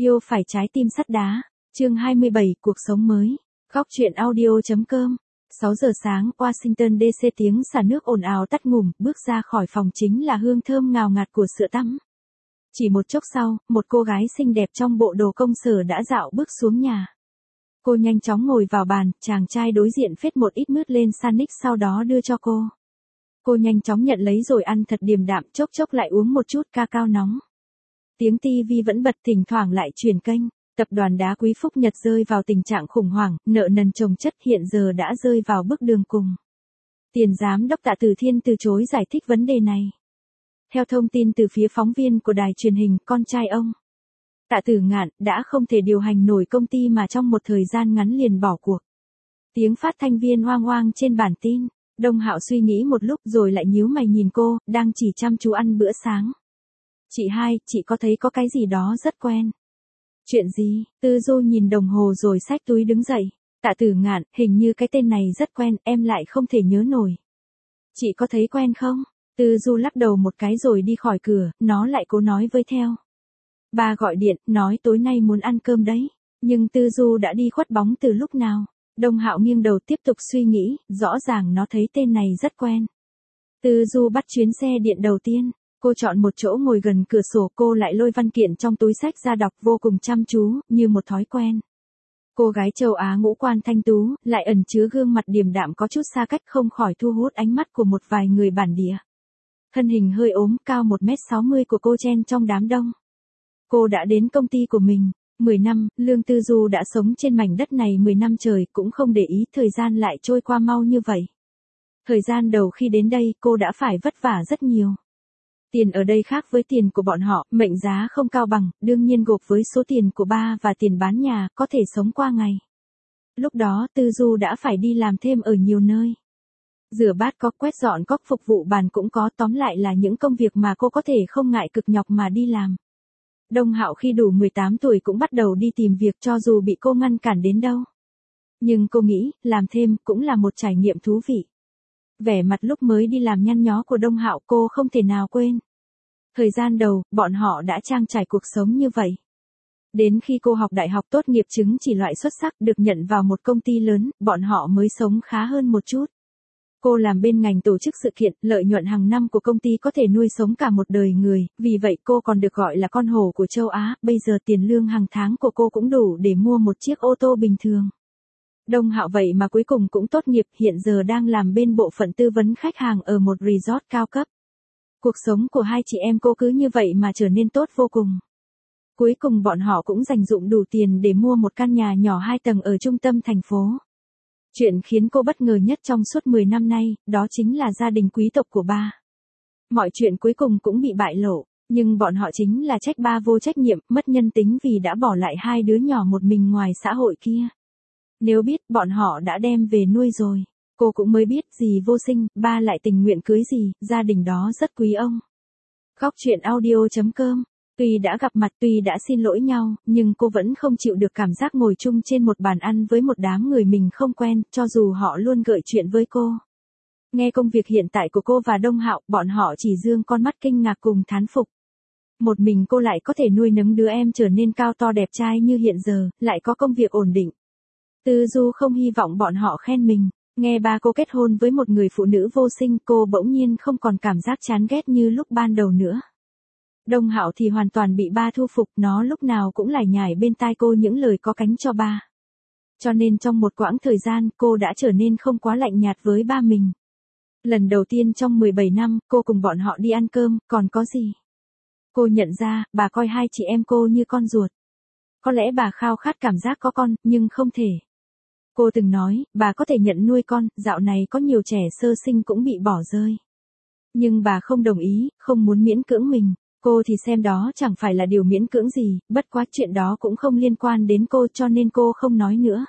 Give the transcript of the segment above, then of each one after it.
Yêu phải trái tim sắt đá. Chương 27, cuộc sống mới. Góc truyện audio.com. 6 giờ sáng, Washington DC, tiếng xả nước ồn ào tắt ngủm, bước ra khỏi phòng chính là hương thơm ngào ngạt của sữa tắm. Chỉ một chốc sau, một cô gái xinh đẹp trong bộ đồ công sở đã dạo bước xuống nhà. Cô nhanh chóng ngồi vào bàn, chàng trai đối diện phết một ít mứt lên sandwich sau đó đưa cho cô. Cô nhanh chóng nhận lấy rồi ăn thật điềm đạm, chốc chốc lại uống một chút cacao nóng. Tiếng TV vẫn bật, thỉnh thoảng lại chuyển kênh. Tập đoàn đá quý Phúc Nhật rơi vào tình trạng khủng hoảng, nợ nần chồng chất, hiện giờ đã rơi vào bước đường cùng. Tiền giám đốc Tạ Tử Thiên từ chối giải thích vấn đề này. Theo thông tin từ phía phóng viên của đài truyền hình, con trai ông, Tạ Tử Ngạn, đã không thể điều hành nổi công ty mà trong một thời gian ngắn liền bỏ cuộc. Tiếng phát thanh viên oang oang trên bản tin. Đông Hạo suy nghĩ một lúc rồi lại nhíu mày nhìn cô, đang chỉ chăm chú ăn bữa sáng. Chị hai, chị có thấy có cái gì đó rất quen. Chuyện gì? Tư Du nhìn đồng hồ rồi xách túi đứng dậy. Tạ Tử Ngạn, hình như cái tên này rất quen, em lại không thể nhớ nổi. Chị có thấy quen không? Tư Du lắc đầu một cái rồi đi khỏi cửa, nó lại cố nói với theo. Ba gọi điện, nói tối nay muốn ăn cơm đấy. Nhưng Tư Du đã đi khuất bóng từ lúc nào? Đông Hạo nghiêng đầu tiếp tục suy nghĩ, rõ ràng nó thấy tên này rất quen. Tư Du bắt chuyến xe điện đầu tiên. Cô chọn một chỗ ngồi gần cửa sổ, cô lại lôi văn kiện trong túi xách ra đọc vô cùng chăm chú, như một thói quen. Cô gái châu Á ngũ quan thanh tú, lại ẩn chứa gương mặt điềm đạm có chút xa cách, không khỏi thu hút ánh mắt của một vài người bản địa. Thân hình hơi ốm, cao 1m60 của cô chen trong đám đông. Cô đã đến công ty của mình 10 năm, Lương Tư Du đã sống trên mảnh đất này 10 năm trời, cũng không để ý thời gian lại trôi qua mau như vậy. Thời gian đầu khi đến đây, cô đã phải vất vả rất nhiều. Tiền ở đây khác với tiền của bọn họ, mệnh giá không cao bằng, đương nhiên gộp với số tiền của ba và tiền bán nhà, có thể sống qua ngày. Lúc đó Tư Du đã phải đi làm thêm ở nhiều nơi. Rửa bát có, quét dọn có, phục vụ bàn cũng có, tóm lại là những công việc mà cô có thể không ngại cực nhọc mà đi làm. Đông Hạo khi đủ 18 tuổi cũng bắt đầu đi tìm việc, cho dù bị cô ngăn cản đến đâu. Nhưng cô nghĩ, làm thêm cũng là một trải nghiệm thú vị. Vẻ mặt lúc mới đi làm nhăn nhó của Đông Hạo cô không thể nào quên. Thời gian đầu, bọn họ đã trang trải cuộc sống như vậy. Đến khi cô học đại học tốt nghiệp chứng chỉ loại xuất sắc, được nhận vào một công ty lớn, bọn họ mới sống khá hơn một chút. Cô làm bên ngành tổ chức sự kiện, lợi nhuận hàng năm của công ty có thể nuôi sống cả một đời người, vì vậy cô còn được gọi là con hổ của châu Á, bây giờ tiền lương hàng tháng của cô cũng đủ để mua một chiếc ô tô bình thường. Đông Hạo vậy mà cuối cùng cũng tốt nghiệp, hiện giờ đang làm bên bộ phận tư vấn khách hàng ở một resort cao cấp. Cuộc sống của hai chị em cô cứ như vậy mà trở nên tốt vô cùng. Cuối cùng bọn họ cũng dành dụm đủ tiền để mua một căn nhà nhỏ 2 tầng ở trung tâm thành phố. Chuyện khiến cô bất ngờ nhất trong suốt 10 năm nay, đó chính là gia đình quý tộc của ba. Mọi chuyện cuối cùng cũng bị bại lộ, nhưng bọn họ chính là trách ba vô trách nhiệm, mất nhân tính vì đã bỏ lại 2 đứa nhỏ một mình ngoài xã hội kia. Nếu biết bọn họ đã đem về nuôi rồi, cô cũng mới biết gì vô sinh, ba lại tình nguyện cưới gì, gia đình đó rất quý ông. Góc truyện audio.com. Tuy đã gặp mặt, tuy đã xin lỗi nhau, nhưng cô vẫn không chịu được cảm giác ngồi chung trên một bàn ăn với một đám người mình không quen, cho dù họ luôn gợi chuyện với cô. Nghe công việc hiện tại của cô và Đông Hạo, bọn họ chỉ dương con mắt kinh ngạc cùng thán phục. Một mình cô lại có thể nuôi nấng đứa em trở nên cao to đẹp trai như hiện giờ, lại có công việc ổn định. Tư Du không hy vọng bọn họ khen mình. Nghe ba cô kết hôn với một người phụ nữ vô sinh, cô bỗng nhiên không còn cảm giác chán ghét như lúc ban đầu nữa. Đông Hạo thì hoàn toàn bị ba thu phục, nó lúc nào cũng lải nhải bên tai cô những lời có cánh cho ba. Cho nên trong một quãng thời gian cô đã trở nên không quá lạnh nhạt với ba mình. Lần đầu tiên trong 17 năm, cô cùng bọn họ đi ăn cơm, còn có gì? Cô nhận ra, bà coi hai chị em cô như con ruột. Có lẽ bà khao khát cảm giác có con, nhưng không thể. Cô từng nói, bà có thể nhận nuôi con, dạo này có nhiều trẻ sơ sinh cũng bị bỏ rơi. Nhưng bà không đồng ý, không muốn miễn cưỡng mình. Cô thì xem đó chẳng phải là điều miễn cưỡng gì, bất quá chuyện đó cũng không liên quan đến cô cho nên cô không nói nữa.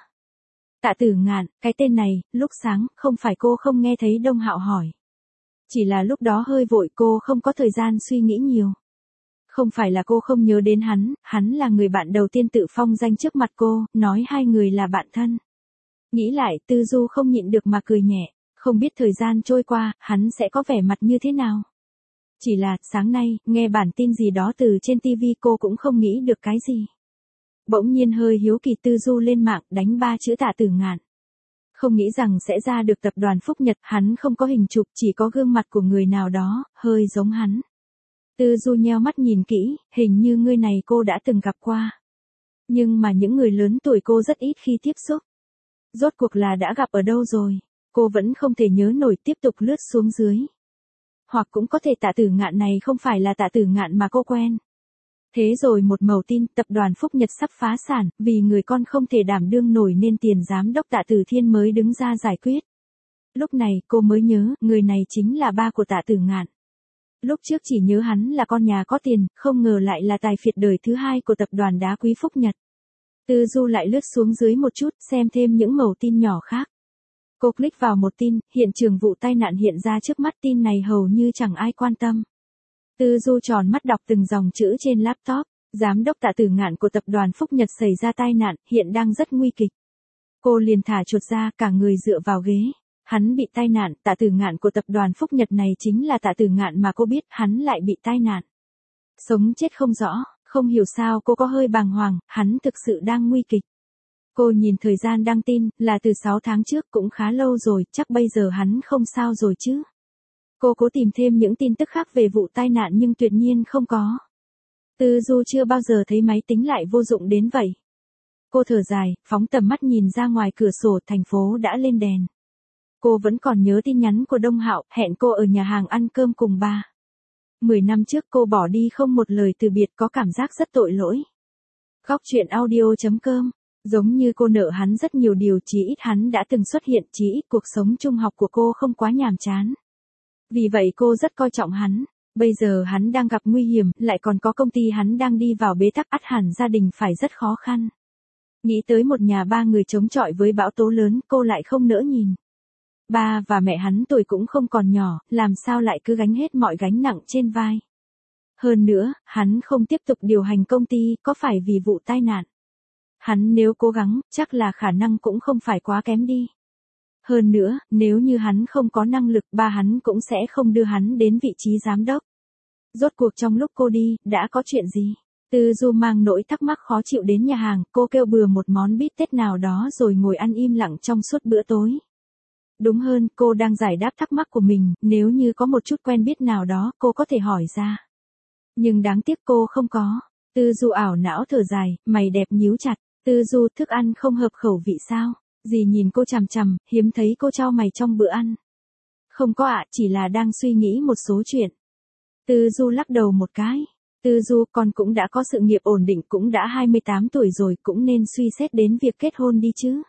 Tạ Tử Ngạn, cái tên này, lúc sáng, không phải cô không nghe thấy Đông Hạo hỏi. Chỉ là lúc đó hơi vội, cô không có thời gian suy nghĩ nhiều. Không phải là cô không nhớ đến hắn là người bạn đầu tiên tự phong danh trước mặt cô, nói hai người là bạn thân. Nghĩ lại, Tư Du không nhịn được mà cười nhẹ, không biết thời gian trôi qua, hắn sẽ có vẻ mặt như thế nào. Chỉ là, sáng nay, nghe bản tin gì đó từ trên TV cô cũng không nghĩ được cái gì. Bỗng nhiên hơi hiếu kỳ Tư Du lên mạng đánh 3 chữ Tạ Tử Ngạn. Không nghĩ rằng sẽ ra được tập đoàn Phúc Nhật, hắn không có hình chụp, chỉ có gương mặt của người nào đó, hơi giống hắn. Tư Du nheo mắt nhìn kỹ, hình như người này cô đã từng gặp qua. Nhưng mà những người lớn tuổi cô rất ít khi tiếp xúc. Rốt cuộc là đã gặp ở đâu rồi? Cô vẫn không thể nhớ nổi, tiếp tục lướt xuống dưới. Hoặc cũng có thể Tạ Tử Ngạn này không phải là Tạ Tử Ngạn mà cô quen. Thế rồi một mẩu tin, tập đoàn Phúc Nhật sắp phá sản, vì người con không thể đảm đương nổi nên tiền giám đốc Tạ Tử Thiên mới đứng ra giải quyết. Lúc này cô mới nhớ, người này chính là ba của Tạ Tử Ngạn. Lúc trước chỉ nhớ hắn là con nhà có tiền, không ngờ lại là tài phiệt đời thứ hai của tập đoàn đá quý Phúc Nhật. Tư Du lại lướt xuống dưới một chút, xem thêm những mẩu tin nhỏ khác. Cô click vào một tin, hiện trường vụ tai nạn hiện ra trước mắt, tin này hầu như chẳng ai quan tâm. Tư Du tròn mắt đọc từng dòng chữ trên laptop, giám đốc Tạ Tử Ngạn của tập đoàn Phúc Nhật xảy ra tai nạn, hiện đang rất nguy kịch. Cô liền thả chuột ra, cả người dựa vào ghế. Hắn bị tai nạn, Tạ Tử Ngạn của tập đoàn Phúc Nhật này chính là Tạ Tử Ngạn mà cô biết, hắn lại bị tai nạn. Sống chết không rõ, không hiểu sao cô có hơi bàng hoàng, hắn thực sự đang nguy kịch. Cô nhìn thời gian đăng tin, là từ 6 tháng trước, cũng khá lâu rồi, chắc bây giờ hắn không sao rồi chứ. Cô cố tìm thêm những tin tức khác về vụ tai nạn nhưng tuyệt nhiên không có. Tư Du chưa bao giờ thấy máy tính lại vô dụng đến vậy. Cô thở dài, phóng tầm mắt nhìn ra ngoài cửa sổ, thành phố đã lên đèn. Cô vẫn còn nhớ tin nhắn của Đông Hạo, hẹn cô ở nhà hàng ăn cơm cùng ba. 10 năm trước cô bỏ đi không một lời từ biệt, có cảm giác rất tội lỗi. Góc truyện audio.com. Giống như cô nợ hắn rất nhiều điều, chí ít hắn đã từng xuất hiện, chí ít cuộc sống trung học của cô không quá nhàm chán. Vì vậy cô rất coi trọng hắn. Bây giờ hắn đang gặp nguy hiểm, lại còn có công ty hắn đang đi vào bế tắc, ắt hẳn gia đình phải rất khó khăn. Nghĩ tới một nhà ba người chống chọi với bão tố lớn, cô lại không nỡ nhìn. Ba và mẹ hắn tuổi cũng không còn nhỏ, làm sao lại cứ gánh hết mọi gánh nặng trên vai. Hơn nữa, hắn không tiếp tục điều hành công ty, có phải vì vụ tai nạn. Hắn nếu cố gắng, chắc là khả năng cũng không phải quá kém đi. Hơn nữa, nếu như hắn không có năng lực, ba hắn cũng sẽ không đưa hắn đến vị trí giám đốc. Rốt cuộc trong lúc cô đi, đã có chuyện gì? Tư Du mang nỗi thắc mắc khó chịu đến nhà hàng, cô kêu bừa một món bít tết nào đó rồi ngồi ăn im lặng trong suốt bữa tối. Đúng hơn, cô đang giải đáp thắc mắc của mình, nếu như có một chút quen biết nào đó, cô có thể hỏi ra. Nhưng đáng tiếc cô không có. Tư Du ảo não thở dài, mày đẹp nhíu chặt. Tư Du, thức ăn không hợp khẩu vị sao? Dì nhìn cô chằm chằm, hiếm thấy cô chau mày trong bữa ăn. Không có ạ, chỉ là đang suy nghĩ một số chuyện. Tư Du lắc đầu một cái. Tư Du, con cũng đã có sự nghiệp ổn định, cũng đã 28 tuổi rồi, cũng nên suy xét đến việc kết hôn đi chứ.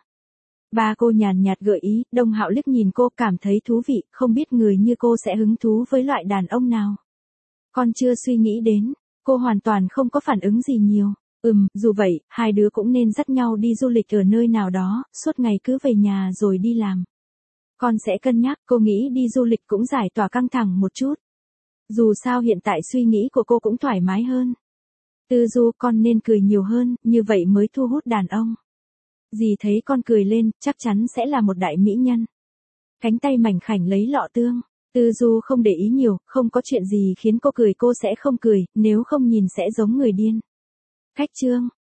Ba cô nhàn nhạt gợi ý, Đông Hạo liếc nhìn cô, cảm thấy thú vị, không biết người như cô sẽ hứng thú với loại đàn ông nào. Con chưa suy nghĩ đến, cô hoàn toàn không có phản ứng gì nhiều. Dù vậy, hai đứa cũng nên dắt nhau đi du lịch ở nơi nào đó, suốt ngày cứ về nhà rồi đi làm. Con sẽ cân nhắc, cô nghĩ đi du lịch cũng giải tỏa căng thẳng một chút. Dù sao hiện tại suy nghĩ của cô cũng thoải mái hơn. Tư Du, con nên cười nhiều hơn, như vậy mới thu hút đàn ông. Dì thấy con cười lên, chắc chắn sẽ là một đại mỹ nhân. Cánh tay mảnh khảnh lấy lọ tương. Tư Du không để ý nhiều, không có chuyện gì khiến cô cười, cô sẽ không cười, nếu không nhìn sẽ giống người điên. Khách chương.